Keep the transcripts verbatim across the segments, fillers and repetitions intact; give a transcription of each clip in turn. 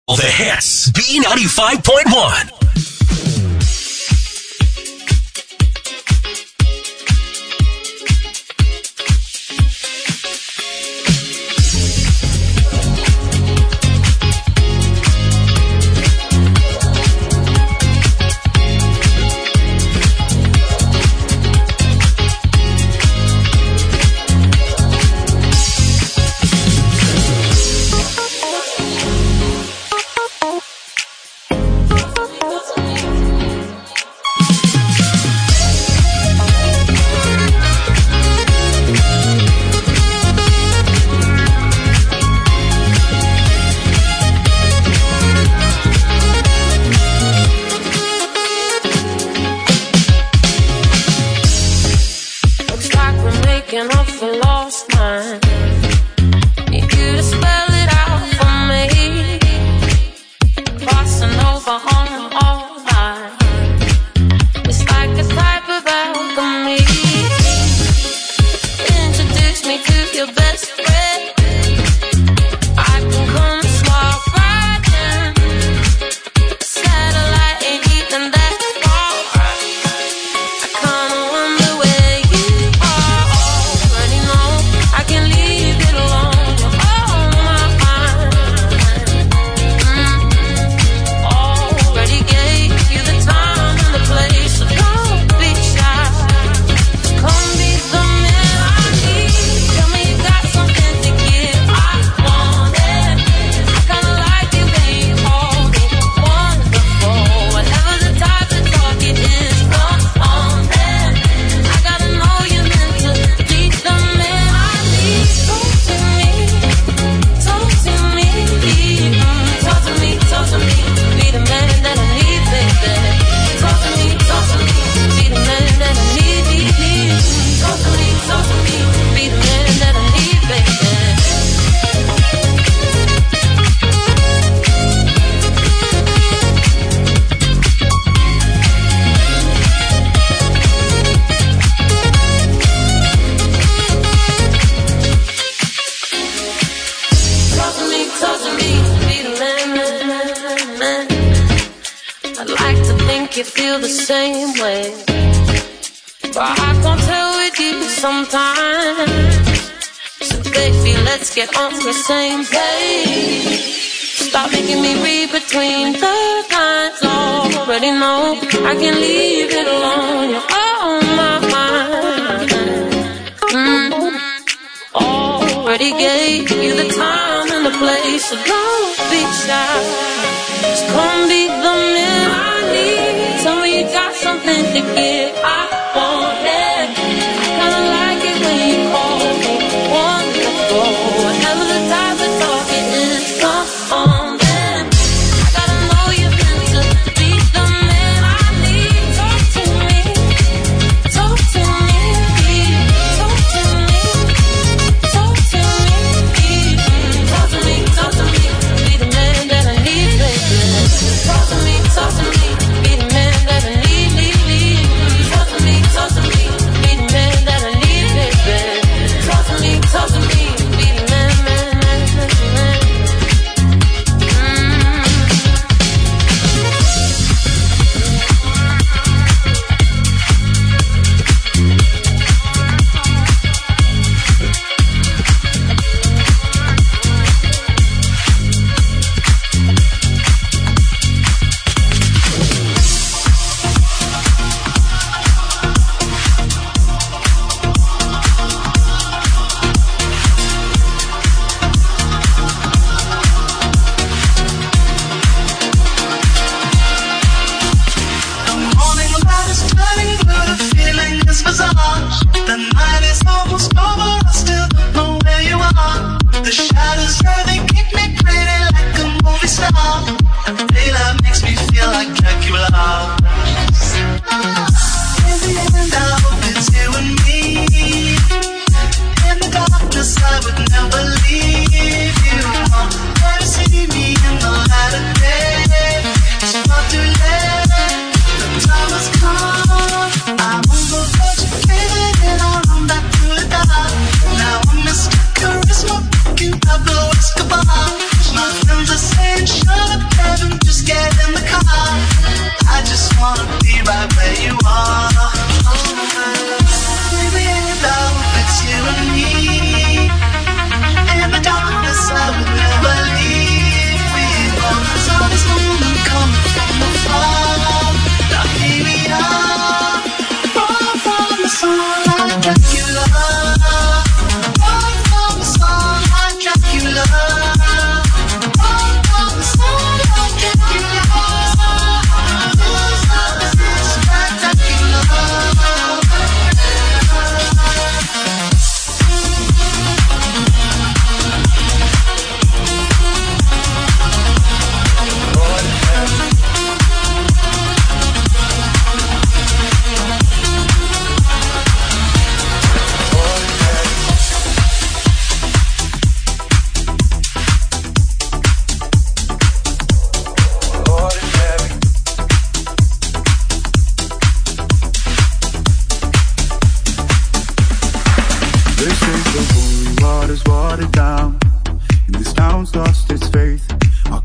The hits. B ninety-five point one. Talk to me, talk to me, be the man that I need.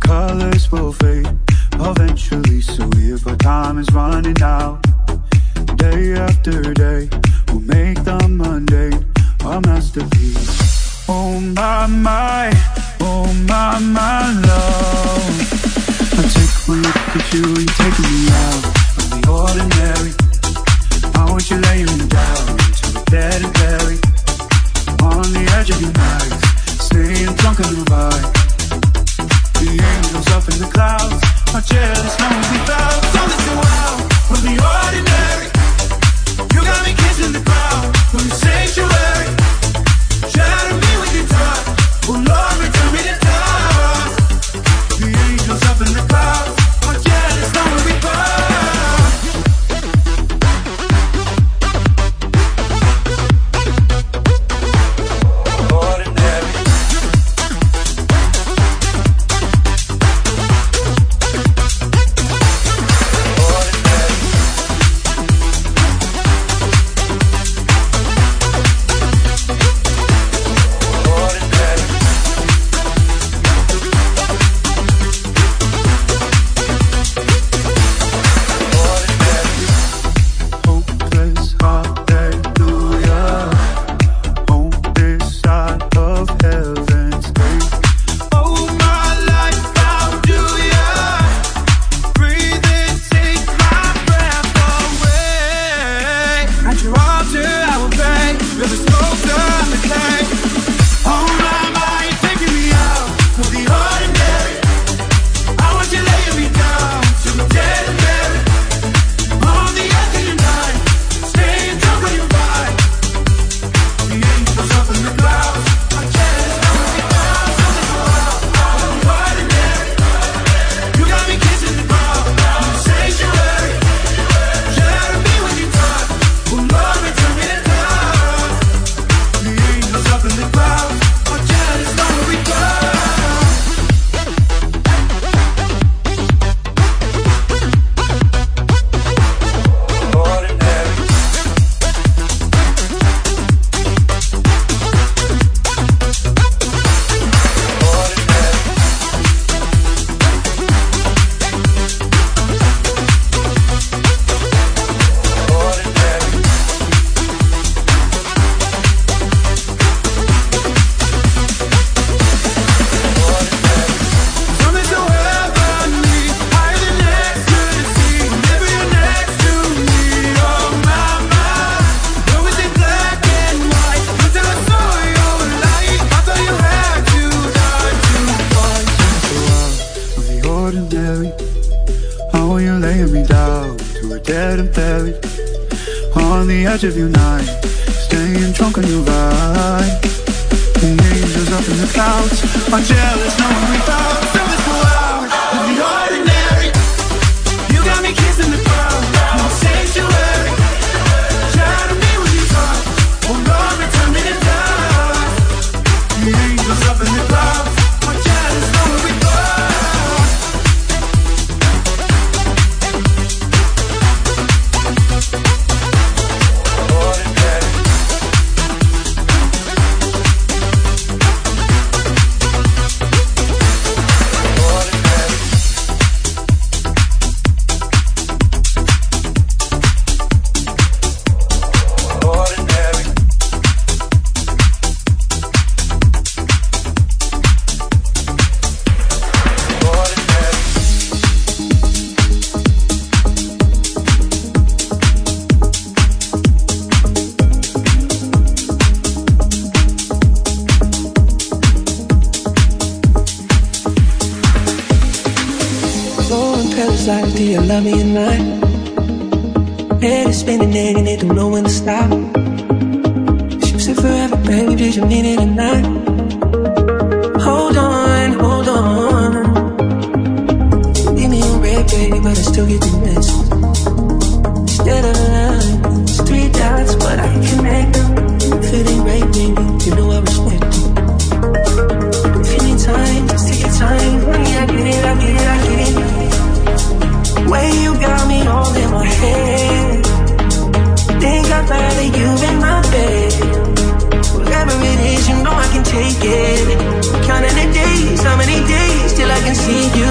colors will fade eventually, so if our time is running out, day after day, we'll make the mundane a masterpiece. Oh my, my, oh my, my love. I take one look at you, you're taking me out of the ordinary. I want you laying me down to the dead and buried. On the edge of your night, staying drunk on your vibe. The angels up in the clouds are jealous, knowing we found something so wild from the ordinary. You got me kissing the ground from the sanctuary. Shatter me with your touch, oh Lord, return me to touch. The angels up in the clouds are jealous, knowing we found. Ordinary. Of your night, staying drunk on your ride. The angels up in the clouds are jealous, knowing we found something so wild with the ordinary. You got me kissing the ground, no sanctuary. Shatter me with your touch, oh Lord, return me to dust. The angels up in the clouds are jealous, knowing we Do you love me at night? Head is spinning and they don't know when to stop. You said forever, baby, did you mean it or not? Hold on, hold on. Leave me on red, baby, but I still get the miss. Instead of lines, three dots, but I can make them. If it ain't right, baby, you know I respect it. If you need time, just take your time. Honey, I get it, I get it, I get it. Way you got me all in my head. Think I'd rather you in my bed. Whatever it is, you know I can take it. Counting the days, how many days till I can see you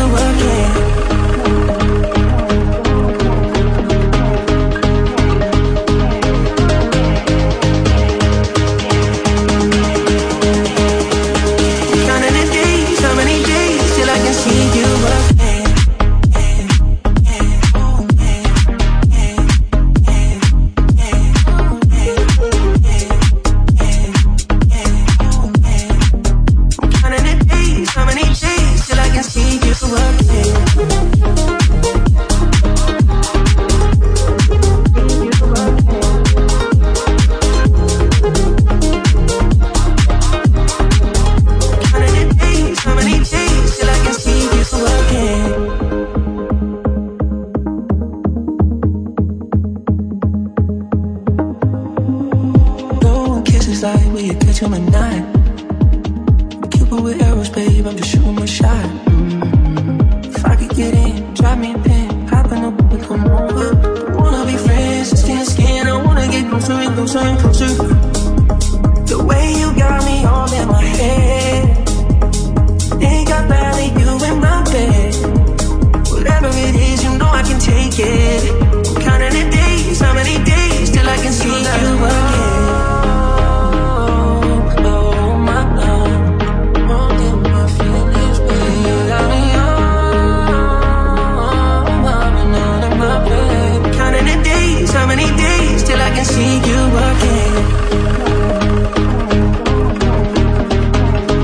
till midnight. Cupid with arrows, babe, I'm just shooting my shot. Mm-hmm. If I could get in, drop me a pin, hop in the boat, come over. I wanna be friends, skin to skin. I wanna get closer and closer and closer. The way you got me all in my head, think I'd rather you in my bed. Whatever it is, you know I can take it. I'm counting the days, how many days till I can see you again. Oh, my love, more than my feelings, baby. You got me on, I'm out of my bed. Counting the days, how many days till I can see you again.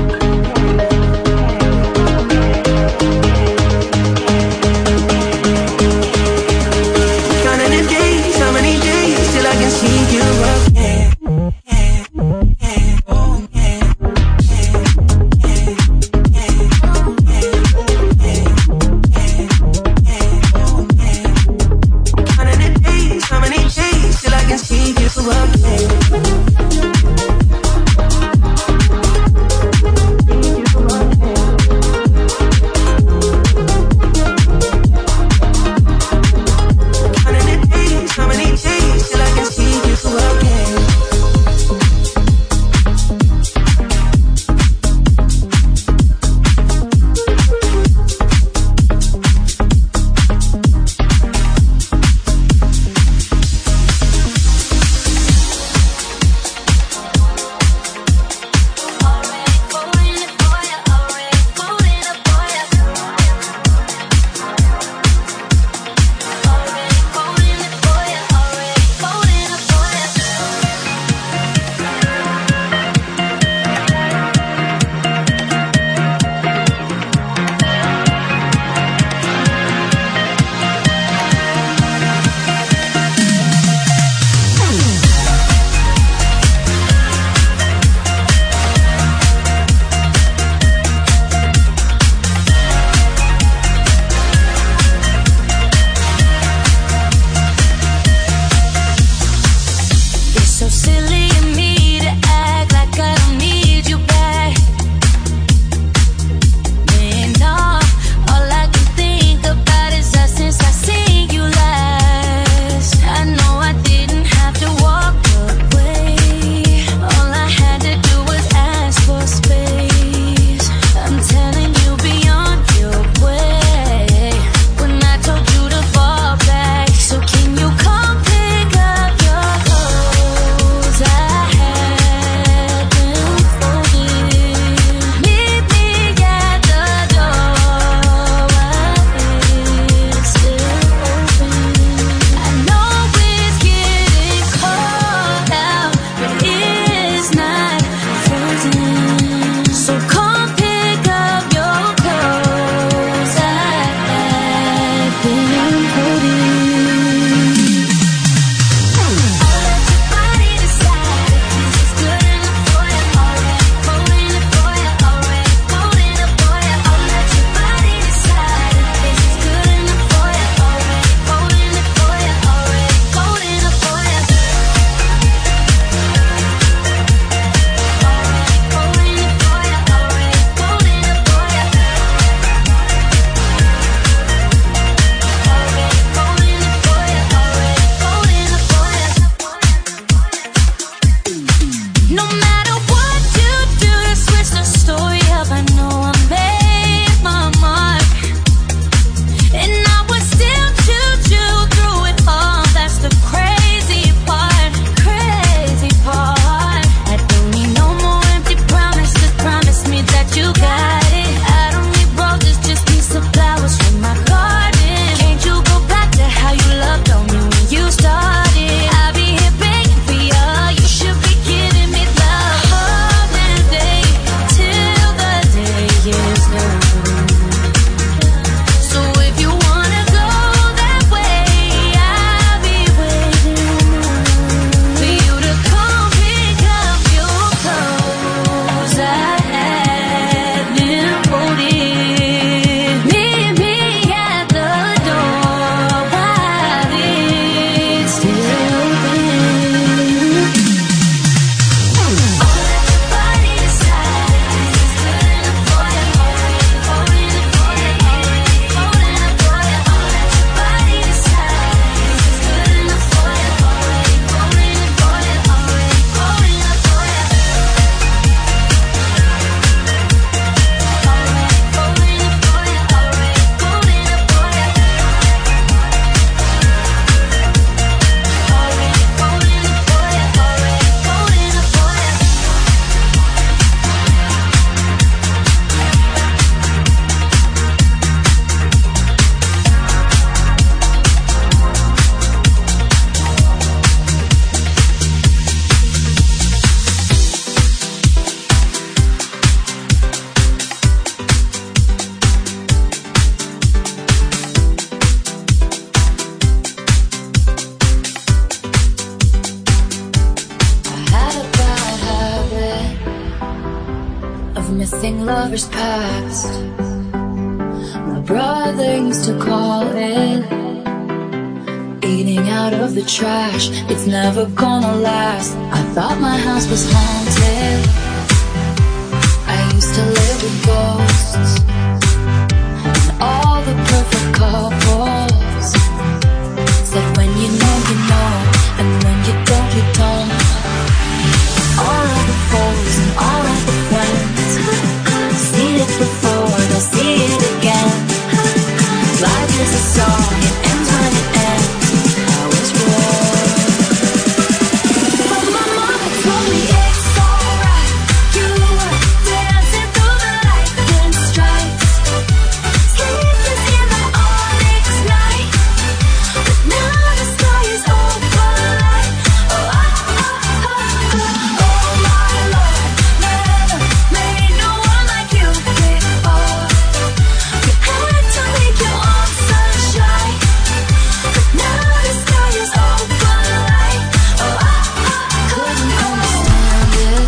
think lovers past. My brother used to call it eating out of the trash. It's never gonna last. I thought my house was haunted. I used to live with ghosts and all the perfect couples. Said when you know, you know, and when you don't, you don't. All of the foes and all of the friends, seen it before, they'll see it again. Life is a song, it ends when it ends. I was wrong, but my mama told me it's alright. You were dancing through the lightning strikes, sleepless in the onyx night. But now the sky is open light. Oh, oh, oh, oh, oh, oh my Lord, never made no one like you before. You had to make your own sunshine, but now the sky is open light. Oh, oh, oh, couldn't understand it,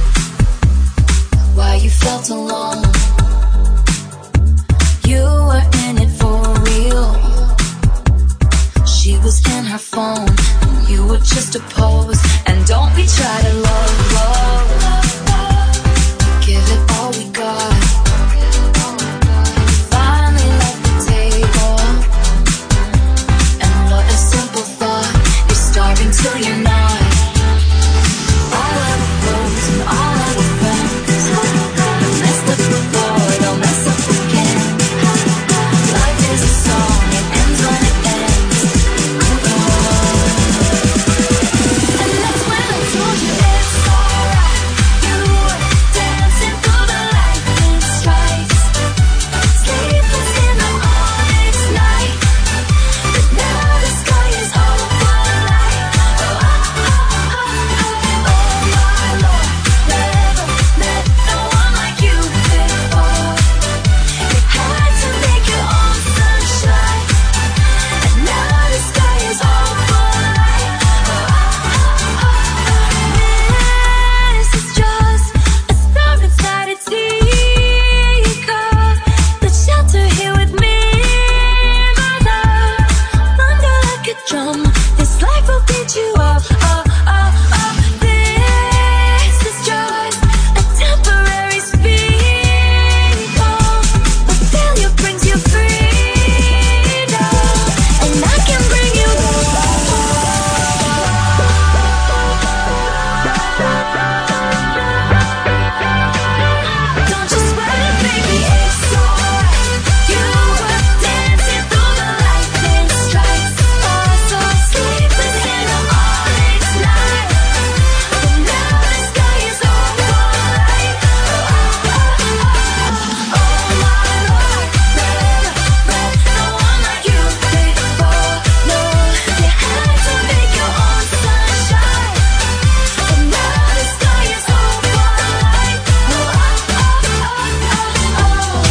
why you felt alone. You were in it for real. She was in her phone, and you were just a pose. And don't we try to love, love, give it all we got. Finally left the table, and what a simple thought. You're starving till you're not. All of the foes and all of the friends, messed up before, they'll mess up again. Life is a song, it ends when it ends. Move on. And that's when I told you it's alright. You were dancing through the lightning strikes, sleepless in the onyx night. But now the sky is open light. Oh, oh, oh, oh, oh, oh my Lord, never met no one like you before. You had to make your own sunshine, and now the sky is open light. Oh, oh, oh, oh, this is just a storm inside a teacup. Let's shelter here with me, my love. Thunder like a drum, this life will beat you up. Oh, oh, oh, this is just a temporary speed bump. But failure brings you freedom, and I can bring you Don't you sweat it, baby, it's alright. You were dancing through the lightning strikes, oh so sleepless in the onyx night. But now the sky is open light. Oh, oh, oh, oh, oh my Lord, never met no one like you before. No, you had to make your own sunshine, but now the sky is open light. Oh, oh, oh, oh, oh, oh.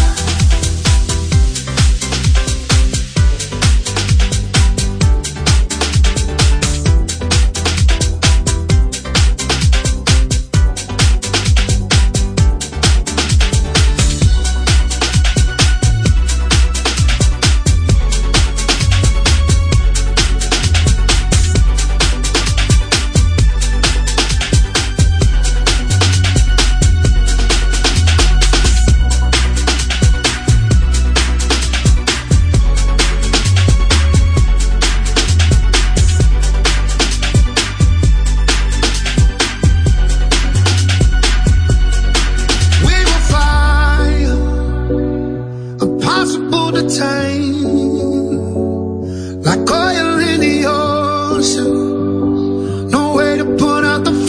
We will fire, impossible to tame, like oil in the ocean. No way to put out the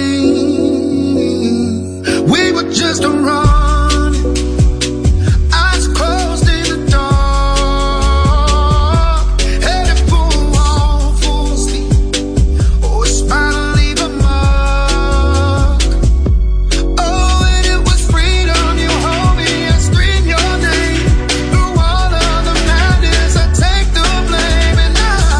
flame. We were just a running, eyes closed in the dark, headed for a wall, full steam. Oh, it's bound to leave a mark. Oh, and it was freedom. You hold me and scream your name through all of the madness. I take the blame, and I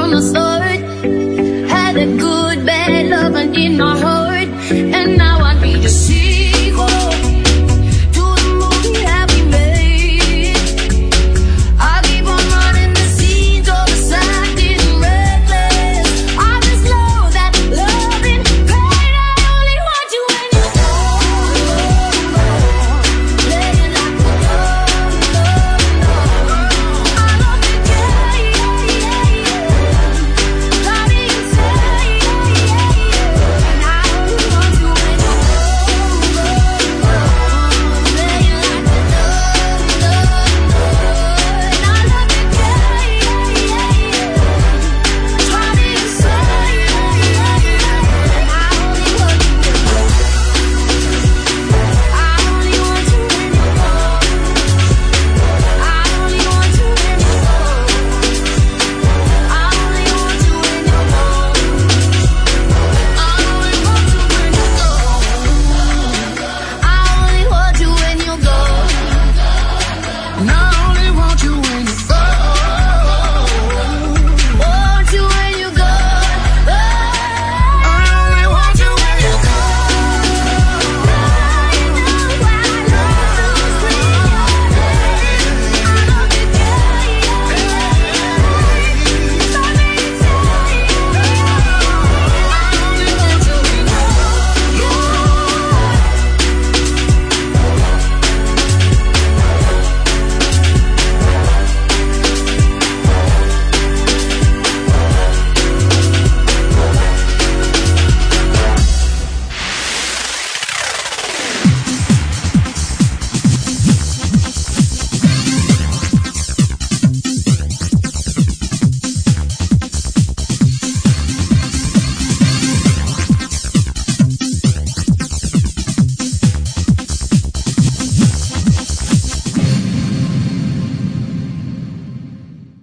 my soul.